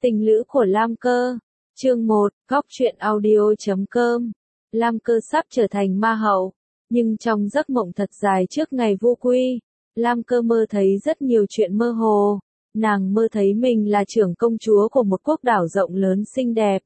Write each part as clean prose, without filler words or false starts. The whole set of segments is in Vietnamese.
Tình lữ của Lam Cơ. Chương 1, Góc truyện audio.com. Lam Cơ sắp trở thành ma hậu, nhưng trong giấc mộng thật dài trước ngày vô quy, Lam Cơ mơ thấy rất nhiều chuyện mơ hồ. Nàng mơ thấy mình là trưởng công chúa của một quốc đảo rộng lớn xinh đẹp.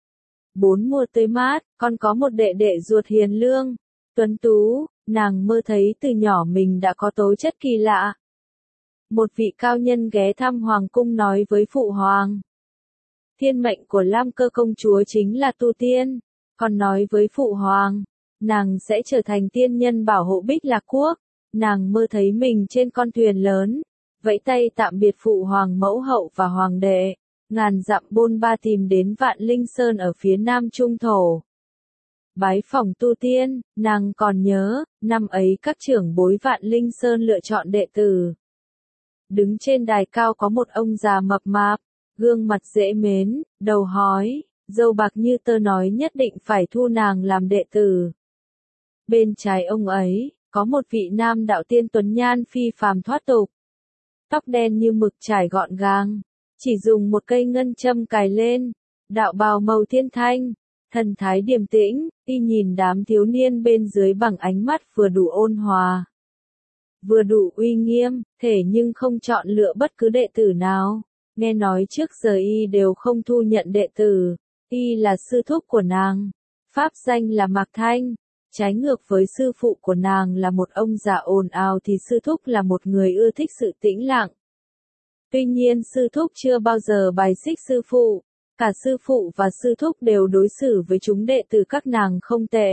4 mùa tươi mát, còn có một đệ đệ ruột hiền lương, tuấn tú. Nàng mơ thấy từ nhỏ mình đã có tố chất kỳ lạ. Một vị cao nhân ghé thăm hoàng cung nói với phụ hoàng. Thiên mệnh của Lam Cơ công chúa chính là tu tiên, còn nói với phụ hoàng, nàng sẽ trở thành tiên nhân bảo hộ Bích Lạc Quốc. Nàng mơ thấy mình trên con thuyền lớn, vẫy tay tạm biệt phụ hoàng mẫu hậu và hoàng đệ, ngàn dặm bôn ba tìm đến Vạn Linh Sơn ở phía nam trung thổ. Bái phỏng tu tiên, nàng còn nhớ, năm ấy các trưởng bối Vạn Linh Sơn lựa chọn đệ tử. Đứng trên đài cao có một ông già mập mạp, gương mặt dễ mến, đầu hói, râu bạc như tơ nói nhất định phải thu nàng làm đệ tử. Bên trái ông ấy, có một vị nam đạo tiên tuấn nhan phi phàm thoát tục. Tóc đen như mực trải gọn gàng, chỉ dùng một cây ngân châm cài lên, đạo bào màu thiên thanh, thần thái điềm tĩnh, y nhìn đám thiếu niên bên dưới bằng ánh mắt vừa đủ ôn hòa, vừa đủ uy nghiêm, thể nhưng không chọn lựa bất cứ đệ tử nào. Nghe nói trước giờ y đều không thu nhận đệ tử, y là sư thúc của nàng, pháp danh là Mạc Thanh. Trái ngược với sư phụ của nàng là một ông già ồn ào thì sư thúc là một người ưa thích sự tĩnh lặng. Tuy nhiên sư thúc chưa bao giờ bài xích sư phụ, cả sư phụ và sư thúc đều đối xử với chúng đệ tử các nàng không tệ.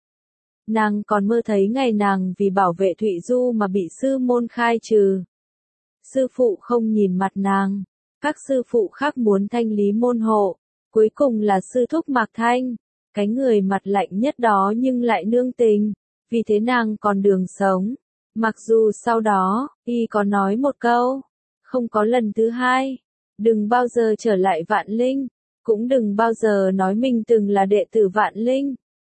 Nàng còn mơ thấy ngày nàng vì bảo vệ Thụy Du mà bị sư môn khai trừ. Sư phụ không nhìn mặt nàng, các sư phụ khác muốn thanh lý môn hộ, cuối cùng là sư thúc Mạc Thanh, cái người mặt lạnh nhất đó nhưng lại nương tình, vì thế nàng còn đường sống. Mặc dù sau đó, y có nói một câu, không có lần thứ hai, đừng bao giờ trở lại Vạn Linh, cũng đừng bao giờ nói mình từng là đệ tử Vạn Linh.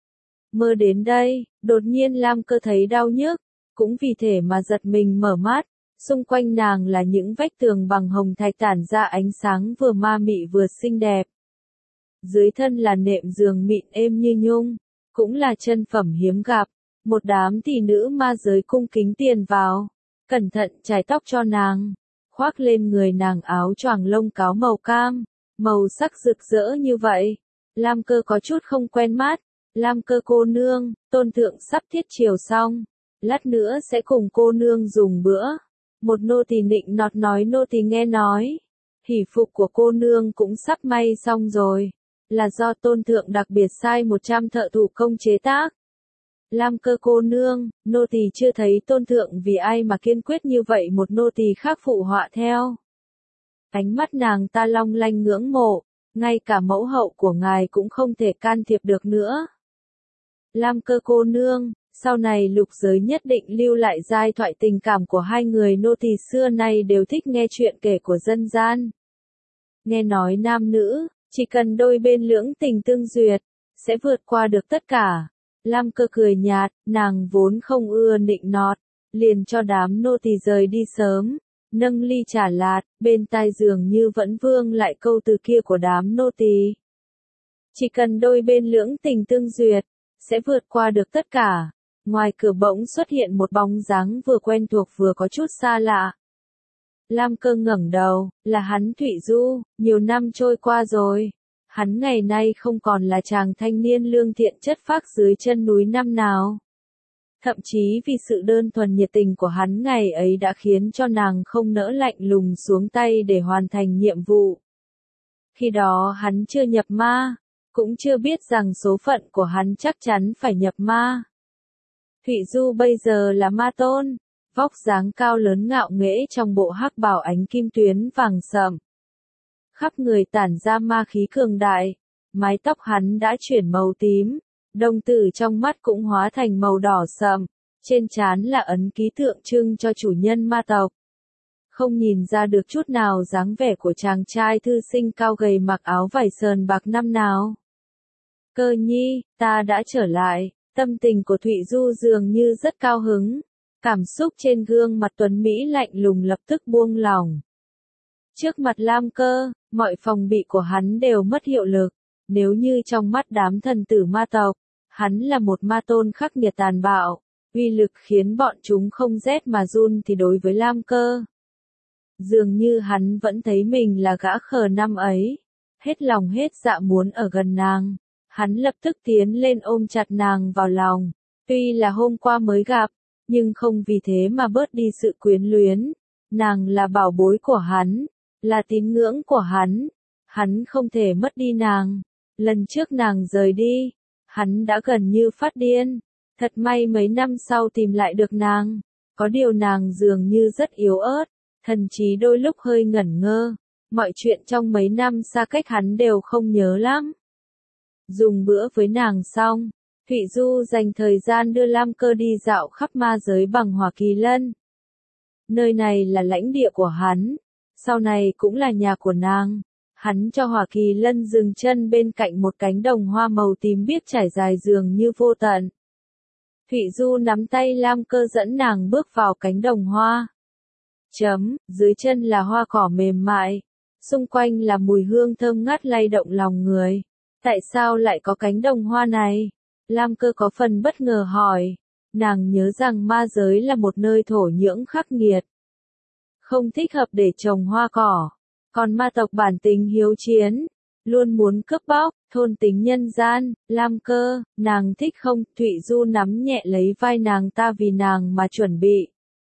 Mơ đến đây, đột nhiên Lam Cơ thấy đau nhức, cũng vì thế mà giật mình mở mắt, xung quanh nàng là những vách tường bằng hồng thạch tản ra ánh sáng vừa ma mị vừa xinh đẹp. Dưới thân là nệm giường mịn êm như nhung, cũng là chân phẩm hiếm gặp. Một đám tỷ nữ ma giới cung kính tiền vào, cẩn thận chải tóc cho nàng, khoác lên người nàng áo choàng lông cáo màu cam, màu sắc rực rỡ như vậy. Lam Cơ có chút không quen mắt. Lam Cơ cô nương, tôn thượng sắp thiết triều xong, lát nữa sẽ cùng cô nương dùng bữa. Một nô tỳ nịnh nọt nói nô tỳ nghe nói, hỷ phục của cô nương cũng sắp may xong rồi, là do tôn thượng đặc biệt sai 100 thợ thủ công chế tác. Lam Cơ cô nương, nô tỳ chưa thấy tôn thượng vì ai mà kiên quyết như vậy. Một nô tỳ khác phụ họa theo. Ánh mắt nàng ta long lanh ngưỡng mộ, ngay cả mẫu hậu của ngài cũng không thể can thiệp được nữa. Lam Cơ cô nương, sau này lục giới nhất định lưu lại giai thoại tình cảm của hai người. Nô tỳ xưa nay đều thích nghe chuyện kể của dân gian. Nghe nói nam nữ, chỉ cần đôi bên lưỡng tình tương duyệt, sẽ vượt qua được tất cả. Lam Cơ cười nhạt, nàng vốn không ưa nịnh nọt, liền cho đám nô tỳ rời đi sớm, nâng ly trà lạt, bên tai dường như vẫn vương lại câu từ kia của đám nô tỳ. Chỉ cần đôi bên lưỡng tình tương duyệt, sẽ vượt qua được tất cả. Ngoài cửa bỗng xuất hiện một bóng dáng vừa quen thuộc vừa có chút xa lạ. Lam Cơ ngẩng đầu, là hắn Thụy Du. Nhiều năm trôi qua rồi, hắn ngày nay không còn là chàng thanh niên lương thiện chất phác dưới chân núi năm nào. Thậm chí vì sự đơn thuần nhiệt tình của hắn ngày ấy đã khiến cho nàng không nỡ lạnh lùng xuống tay để hoàn thành nhiệm vụ. Khi đó hắn chưa nhập ma, cũng chưa biết rằng số phận của hắn chắc chắn phải nhập ma. Thụy Du bây giờ là ma tôn, vóc dáng cao lớn ngạo nghễ trong bộ hắc bào ánh kim tuyến vàng sậm. Khắp người tản ra ma khí cường đại, mái tóc hắn đã chuyển màu tím, đồng tử trong mắt cũng hóa thành màu đỏ sậm, trên trán là ấn ký tượng trưng cho chủ nhân ma tộc. Không nhìn ra được chút nào dáng vẻ của chàng trai thư sinh cao gầy mặc áo vải sờn bạc năm nào. Cơ nhi, ta đã trở lại. Tâm tình của Thụy Du dường như rất cao hứng, cảm xúc trên gương mặt tuấn Mỹ lạnh lùng lập tức buông lỏng. Trước mặt Lam Cơ, mọi phòng bị của hắn đều mất hiệu lực. Nếu như trong mắt đám thần tử ma tộc, hắn là một ma tôn khắc nghiệt tàn bạo, uy lực khiến bọn chúng không rét mà run thì đối với Lam Cơ, dường như hắn vẫn thấy mình là gã khờ năm ấy, hết lòng hết dạ muốn ở gần nàng. Hắn lập tức tiến lên ôm chặt nàng vào lòng. Tuy là hôm qua mới gặp, nhưng không vì thế mà bớt đi sự quyến luyến. Nàng là bảo bối của hắn, là tín ngưỡng của hắn không thể mất đi nàng. Lần trước nàng rời đi, hắn đã gần như phát điên. Thật may mấy năm sau tìm lại được nàng, có điều nàng dường như rất yếu ớt, thần trí đôi lúc hơi ngẩn ngơ. Mọi chuyện trong mấy năm xa cách hắn đều không nhớ lắm. Dùng bữa với nàng xong, Thụy Du dành thời gian đưa Lam Cơ đi dạo khắp ma giới bằng Hỏa Kỳ Lân. Nơi này là lãnh địa của hắn, sau này cũng là nhà của nàng. Hắn cho Hỏa Kỳ Lân dừng chân bên cạnh một cánh đồng hoa màu tím biếc trải dài dường như vô tận. Thụy Du nắm tay Lam Cơ dẫn nàng bước vào cánh đồng hoa. Dưới chân là hoa cỏ mềm mại, xung quanh là mùi hương thơm ngát lay động lòng người. Tại sao lại có cánh đồng hoa này? Lam Cơ có phần bất ngờ hỏi. Nàng nhớ rằng ma giới là một nơi thổ nhưỡng khắc nghiệt, không thích hợp để trồng hoa cỏ. Còn ma tộc bản tính hiếu chiến, luôn muốn cướp bóc, thôn tính nhân gian. Lam Cơ, nàng thích không? Thụy Du nắm nhẹ lấy vai nàng ta vì nàng mà chuẩn bị.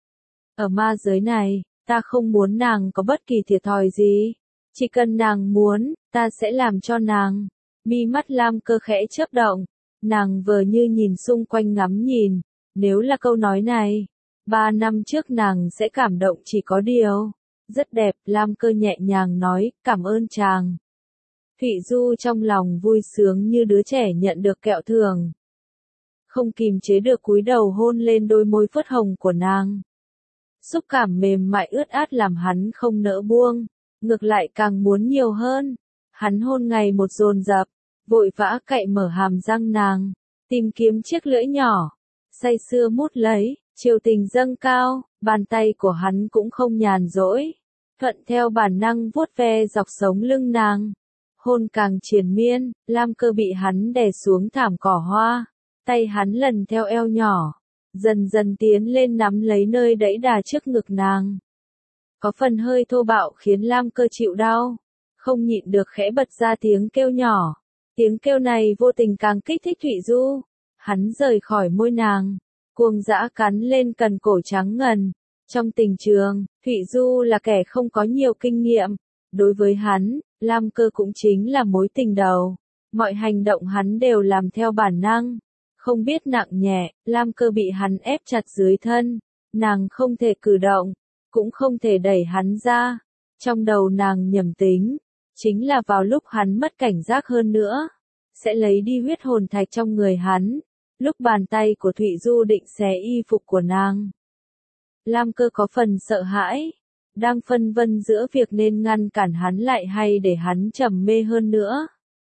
Ở ma giới này, ta không muốn nàng có bất kỳ thiệt thòi gì. Chỉ cần nàng muốn, ta sẽ làm cho nàng. Mi mắt Lam Cơ khẽ chớp động, nàng vờ như nhìn xung quanh ngắm nhìn. Nếu là câu nói này, 3 năm trước nàng sẽ cảm động chỉ có điều. Rất đẹp, Lam Cơ nhẹ nhàng nói, cảm ơn chàng. Thụy Du trong lòng vui sướng như đứa trẻ nhận được kẹo thưởng. Không kìm chế được cúi đầu hôn lên đôi môi phớt hồng của nàng. Xúc cảm mềm mại ướt át làm hắn không nỡ buông, ngược lại càng muốn nhiều hơn. Hắn hôn ngày một dồn dập, vội vã cạy mở hàm răng nàng, tìm kiếm chiếc lưỡi nhỏ, say sưa mút lấy, chiều tình dâng cao, bàn tay của hắn cũng không nhàn rỗi, thuận theo bản năng vuốt ve dọc sống lưng nàng. Hôn càng triền miên, Lam Cơ bị hắn đè xuống thảm cỏ hoa, tay hắn lần theo eo nhỏ, dần dần tiến lên nắm lấy nơi đẫy đà trước ngực nàng. Có phần hơi thô bạo khiến Lam Cơ chịu đau, không nhịn được khẽ bật ra tiếng kêu nhỏ. Tiếng kêu này vô tình càng kích thích Thụy Du. Hắn rời khỏi môi nàng, cuồng dã cắn lên cần cổ trắng ngần. Trong tình trường, Thụy Du là kẻ không có nhiều kinh nghiệm. Đối với hắn, Lam Cơ cũng chính là mối tình đầu. Mọi hành động hắn đều làm theo bản năng. Không biết nặng nhẹ, Lam Cơ bị hắn ép chặt dưới thân. Nàng không thể cử động, cũng không thể đẩy hắn ra. Trong đầu nàng nhầm tính, chính là vào lúc hắn mất cảnh giác hơn nữa, sẽ lấy đi huyết hồn thạch trong người hắn. Lúc bàn tay của Thụy Du định xé y phục của nàng, Lam Cơ có phần sợ hãi, đang phân vân giữa việc nên ngăn cản hắn lại hay để hắn trầm mê hơn nữa.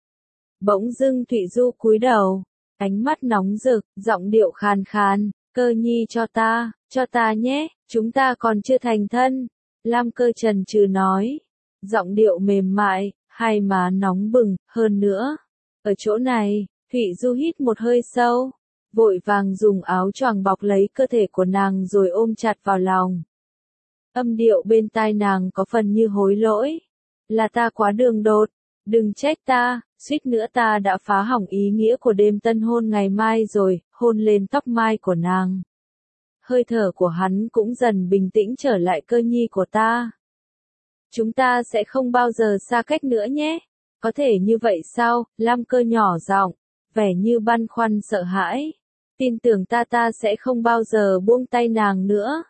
Bỗng dưng Thụy Du cúi đầu, ánh mắt nóng rực, giọng điệu khàn khàn, Cơ nhi cho ta nhé, chúng ta còn chưa thành thân. Lam Cơ chần chừ nói, giọng điệu mềm mại, hai má nóng bừng, hơn nữa. Ở chỗ này, Thụy Du hít một hơi sâu, vội vàng dùng áo choàng bọc lấy cơ thể của nàng rồi ôm chặt vào lòng. Âm điệu bên tai nàng có phần như hối lỗi. Là ta quá đường đột, đừng trách ta, suýt nữa ta đã phá hỏng ý nghĩa của đêm tân hôn ngày mai rồi, hôn lên tóc mai của nàng. Hơi thở của hắn cũng dần bình tĩnh trở lại. Cơ nhi của ta. Chúng ta sẽ không bao giờ xa cách nữa nhé. Có thể như vậy sao? Lam Cơ nhỏ giọng, vẻ như băn khoăn sợ hãi. Tin tưởng ta sẽ không bao giờ buông tay nàng nữa.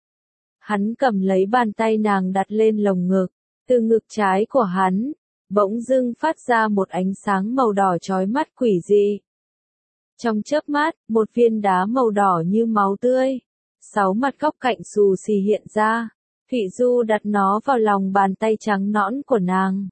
Hắn cầm lấy bàn tay nàng đặt lên lồng ngực. Từ ngực trái của hắn, bỗng dưng phát ra một ánh sáng màu đỏ chói mắt quỷ dị. Trong chớp mắt, một viên đá màu đỏ như máu tươi, 6 mặt góc cạnh xù xì hiện ra. Thụy Du đặt nó vào lòng bàn tay trắng nõn của nàng.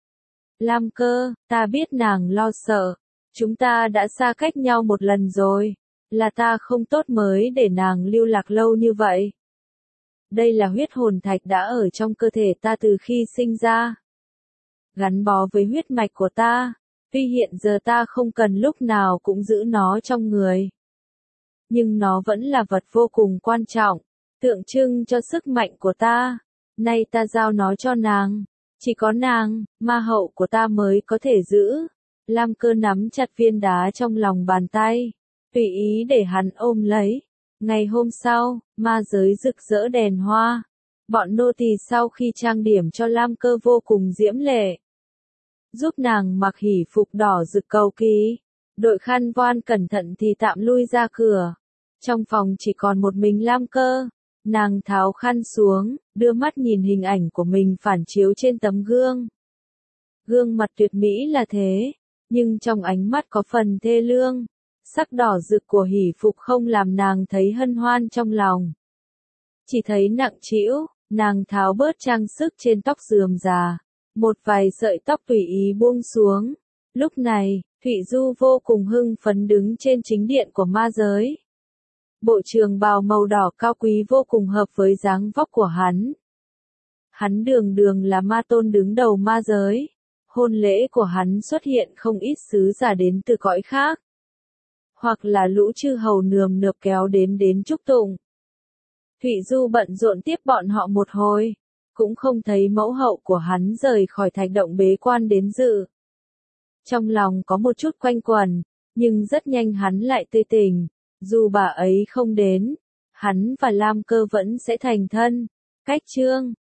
Lam Cơ, ta biết nàng lo sợ. Chúng ta đã xa cách nhau một lần rồi. Là ta không tốt mới để nàng lưu lạc lâu như vậy. Đây là huyết hồn thạch đã ở trong cơ thể ta từ khi sinh ra. Gắn bó với huyết mạch của ta, tuy hiện giờ ta không cần lúc nào cũng giữ nó trong người. Nhưng nó vẫn là vật vô cùng quan trọng, tượng trưng cho sức mạnh của ta. Nay ta giao nó cho nàng, chỉ có nàng, ma hậu của ta mới có thể giữ. Lam Cơ nắm chặt viên đá trong lòng bàn tay, tùy ý để hắn ôm lấy. Ngày hôm sau, ma giới rực rỡ đèn hoa. Bọn nô tỳ sau khi trang điểm cho Lam Cơ vô cùng diễm lệ, giúp nàng mặc hỷ phục đỏ rực cầu kỳ. Đội khăn voan cẩn thận thì tạm lui ra cửa. Trong phòng chỉ còn một mình Lam Cơ. Nàng tháo khăn xuống, đưa mắt nhìn hình ảnh của mình phản chiếu trên tấm gương. Gương mặt tuyệt mỹ là thế, nhưng trong ánh mắt có phần thê lương. Sắc đỏ rực của hỷ phục không làm nàng thấy hân hoan trong lòng. Chỉ thấy nặng trĩu, nàng tháo bớt trang sức trên tóc rườm rà. Một vài sợi tóc tùy ý buông xuống. Lúc này, Thụy Du vô cùng hưng phấn đứng trên chính điện của ma giới. Bộ trường bào màu đỏ cao quý vô cùng hợp với dáng vóc của hắn. Hắn đường đường là ma tôn đứng đầu ma giới. Hôn lễ của hắn xuất hiện không ít sứ giả đến từ cõi khác. Hoặc là lũ chư hầu nườm nượp kéo đến chúc tụng. Thụy Du bận rộn tiếp bọn họ một hồi, cũng không thấy mẫu hậu của hắn rời khỏi thạch động bế quan đến dự. Trong lòng có một chút quanh quẩn, nhưng rất nhanh hắn lại tươi tỉnh. Dù bà ấy không đến, hắn và Lam Cơ vẫn sẽ thành thân. Cách chương